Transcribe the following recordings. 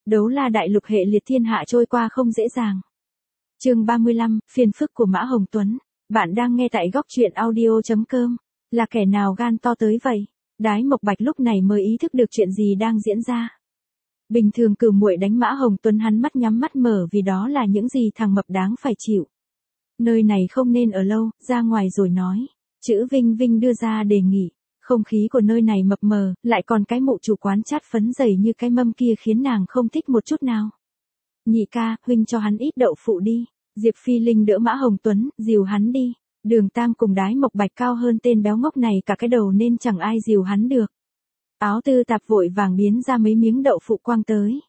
Đấu la đại lục hệ liệt thiên hạ trôi qua không dễ dàng. Chương 35, phiền phức của Mã Hồng Tuấn. Bạn đang nghe tại góc truyện audio.com. Là kẻ nào gan to tới vậy? Đái Mộc Bạch lúc này mới ý thức được chuyện gì đang diễn ra. Bình thường Cửu Muội đánh Mã Hồng Tuấn hắn mắt nhắm mắt mở vì đó là những gì thằng mập đáng phải chịu. Nơi này không nên ở lâu, ra ngoài rồi nói. Chữ Vinh Vinh đưa ra đề nghị. Không khí của nơi này mập mờ, lại còn cái mụ chủ quán chát phấn dày như cái mâm kia khiến nàng không thích một chút nào. Nhị ca, huynh cho hắn ít đậu phụ đi. Diệp Phi Linh đỡ Mã Hồng Tuấn, dìu hắn đi. Đường Tam cùng Đái Mộc Bạch cao hơn tên béo ngốc này cả cái đầu nên chẳng ai dìu hắn được. Áo Tư Tạp vội vàng biến ra mấy miếng đậu phụ quang tới.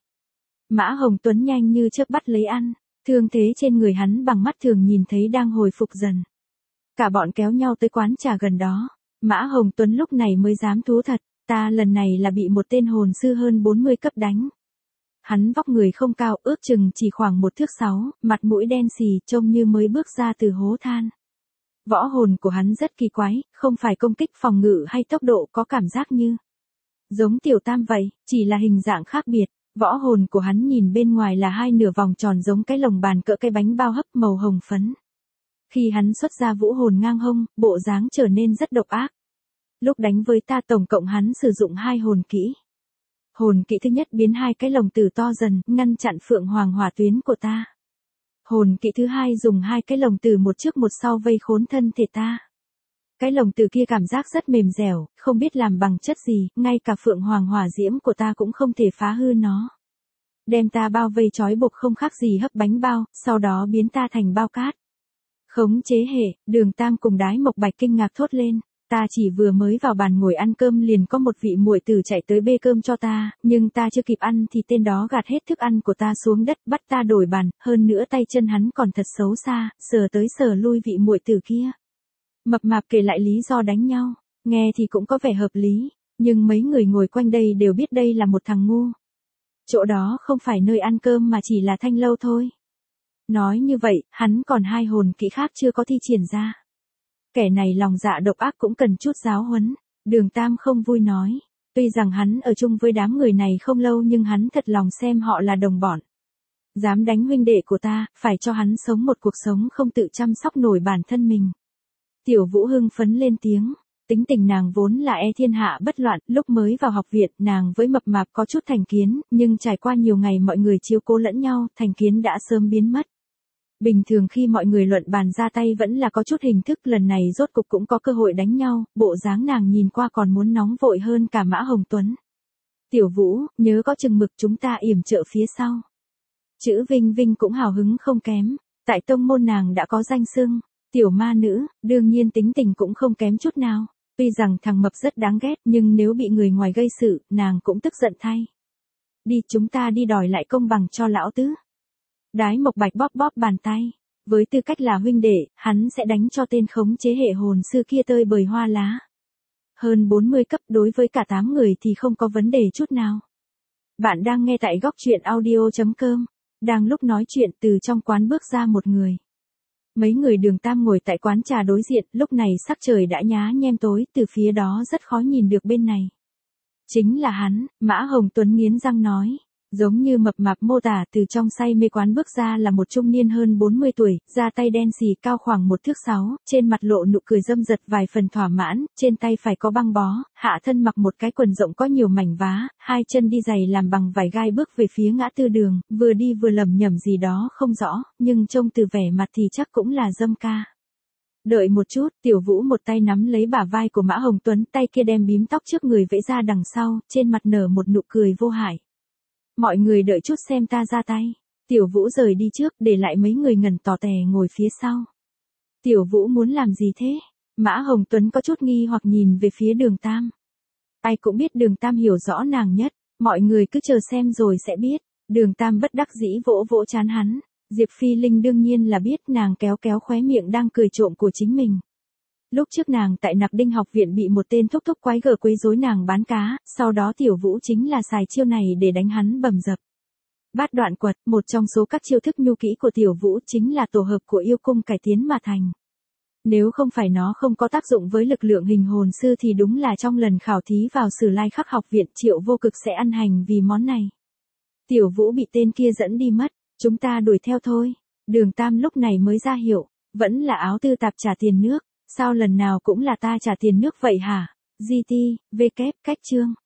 Mã Hồng Tuấn nhanh như chớp bắt lấy ăn, thương thế trên người hắn bằng mắt thường nhìn thấy đang hồi phục dần. Cả bọn kéo nhau tới quán trà gần đó. Mã Hồng Tuấn lúc này mới dám thú thật, ta lần này là bị một tên hồn sư hơn 40 cấp đánh. Hắn vóc người không cao, ước chừng chỉ khoảng 1 thước 6, mặt mũi đen xì, trông như mới bước ra từ hố than. Võ hồn của hắn rất kỳ quái, không phải công kích phòng ngự hay tốc độ, có cảm giác như giống Tiểu Tam vậy, chỉ là hình dạng khác biệt. Võ hồn của hắn nhìn bên ngoài là hai nửa vòng tròn giống cái lồng bàn cỡ cái bánh bao hấp màu hồng phấn. Khi hắn xuất ra vũ hồn ngang hông, bộ dáng trở nên rất độc ác. Lúc đánh với ta tổng cộng hắn sử dụng 2 hồn kỹ. Hồn kỹ thứ nhất biến 2 cái lồng tử to dần, ngăn chặn phượng hoàng hỏa tuyến của ta. Hồn kỹ thứ hai dùng 2 cái lồng tử một trước một sau vây khốn thân thể ta. Cái lồng tử kia cảm giác rất mềm dẻo, không biết làm bằng chất gì, ngay cả phượng hoàng hỏa diễm của ta cũng không thể phá hư nó. Đem ta bao vây trói buộc không khác gì hấp bánh bao, sau đó biến ta thành bao cát. Khống chế hệ, Đường Tam cùng Đái Mộc Bạch kinh ngạc thốt lên. Ta chỉ vừa mới vào bàn ngồi ăn cơm liền có một vị muội tử chạy tới bê cơm cho ta, nhưng ta chưa kịp ăn thì tên đó gạt hết thức ăn của ta xuống đất, bắt ta đổi bàn, hơn nữa tay chân hắn còn thật xấu xa, sờ tới sờ lui vị muội tử kia. Mập mạp kể lại lý do đánh nhau, nghe thì cũng có vẻ hợp lý, nhưng mấy người ngồi quanh đây đều biết đây là một thằng ngu. Chỗ đó không phải nơi ăn cơm mà chỉ là thanh lâu thôi. Nói như vậy, hắn còn 2 hồn kỹ khác chưa có thi triển ra. Kẻ này lòng dạ độc ác cũng cần chút giáo huấn. Đường Tam không vui nói. Tuy rằng hắn ở chung với đám người này không lâu nhưng hắn thật lòng xem họ là đồng bọn. Dám đánh huynh đệ của ta, phải cho hắn sống một cuộc sống không tự chăm sóc nổi bản thân mình. Tiểu Vũ hưng phấn lên tiếng. Tính tình nàng vốn là thiên hạ bất loạn, lúc mới vào học viện nàng với mập mạp có chút thành kiến, nhưng trải qua nhiều ngày mọi người chiếu cố lẫn nhau, thành kiến đã sớm biến mất. Bình thường khi mọi người luận bàn ra tay vẫn là có chút hình thức, lần này rốt cục cũng có cơ hội đánh nhau, bộ dáng nàng nhìn qua còn muốn nóng vội hơn cả Mã Hồng Tuấn. Tiểu Vũ, nhớ có chừng mực chúng ta yểm trợ phía sau. Chữ Vinh Vinh cũng hào hứng không kém, tại tông môn nàng đã có danh xưng, tiểu ma nữ, đương nhiên tính tình cũng không kém chút nào. Tuy rằng thằng mập rất đáng ghét nhưng nếu bị người ngoài gây sự, nàng cũng tức giận thay. Đi chúng ta đi đòi lại công bằng cho lão tứ. Đái Mộc Bạch bóp bóp bàn tay. Với tư cách là huynh đệ, hắn sẽ đánh cho tên khống chế hệ hồn sư kia tơi bời hoa lá. Hơn 40 cấp đối với cả 8 người thì không có vấn đề chút nào. Bạn đang nghe tại góc truyện audio.com. Đang lúc nói chuyện từ trong quán bước ra một người. Mấy người Đường Tam ngồi tại quán trà đối diện, lúc này sắc trời đã nhá nhem tối, từ phía đó rất khó nhìn được bên này. Chính là hắn, Mã Hồng Tuấn nghiến răng nói. Giống như mập mạp mô tả, từ trong say mê quán bước ra là một trung niên hơn 40 tuổi, da tay đen xì cao khoảng 1 thước 6, trên mặt lộ nụ cười râm rật vài phần thỏa mãn, trên tay phải có băng bó, hạ thân mặc một cái quần rộng có nhiều mảnh vá, 2 chân đi giày làm bằng vải gai bước về phía ngã tư đường, vừa đi vừa lẩm nhẩm gì đó không rõ, nhưng trông từ vẻ mặt thì chắc cũng là dâm ca. Đợi một chút, Tiểu Vũ một tay nắm lấy bả vai của Mã Hồng Tuấn, tay kia đem bím tóc trước người vẫy ra đằng sau, trên mặt nở một nụ cười vô hại. Mọi người đợi chút xem ta ra tay. Tiểu Vũ rời đi trước, để lại mấy người ngẩn tò tè ngồi phía sau. Tiểu Vũ muốn làm gì thế? Mã Hồng Tuấn có chút nghi hoặc nhìn về phía Đường Tam. Ai cũng biết Đường Tam hiểu rõ nàng nhất, mọi người cứ chờ xem rồi sẽ biết. Đường Tam bất đắc dĩ vỗ vỗ trán hắn. Diệp Phi Linh đương nhiên là biết, nàng kéo kéo khóe miệng đang cười trộm của chính mình. Lúc trước nàng tại Nạp Đinh học viện bị một tên thúc thúc quái gở quấy rối nàng bán cá, sau đó Tiểu Vũ chính là xài chiêu này để đánh hắn bầm dập. Bát đoạn quật, một trong số các chiêu thức nhu kỹ của Tiểu Vũ chính là tổ hợp của yêu cung cải tiến mà thành. Nếu không phải nó không có tác dụng với lực lượng hình hồn sư thì đúng là trong lần khảo thí vào Sử Lai Khắc học viện Triệu Vô Cực sẽ ăn hành vì món này. Tiểu Vũ bị tên kia dẫn đi mất, chúng ta đuổi theo thôi. Đường Tam lúc này mới ra hiệu, vẫn là Áo Tư Tạp trả tiền nước, sao lần nào cũng là ta trả tiền nước vậy hả? GT, V kép, cách chương.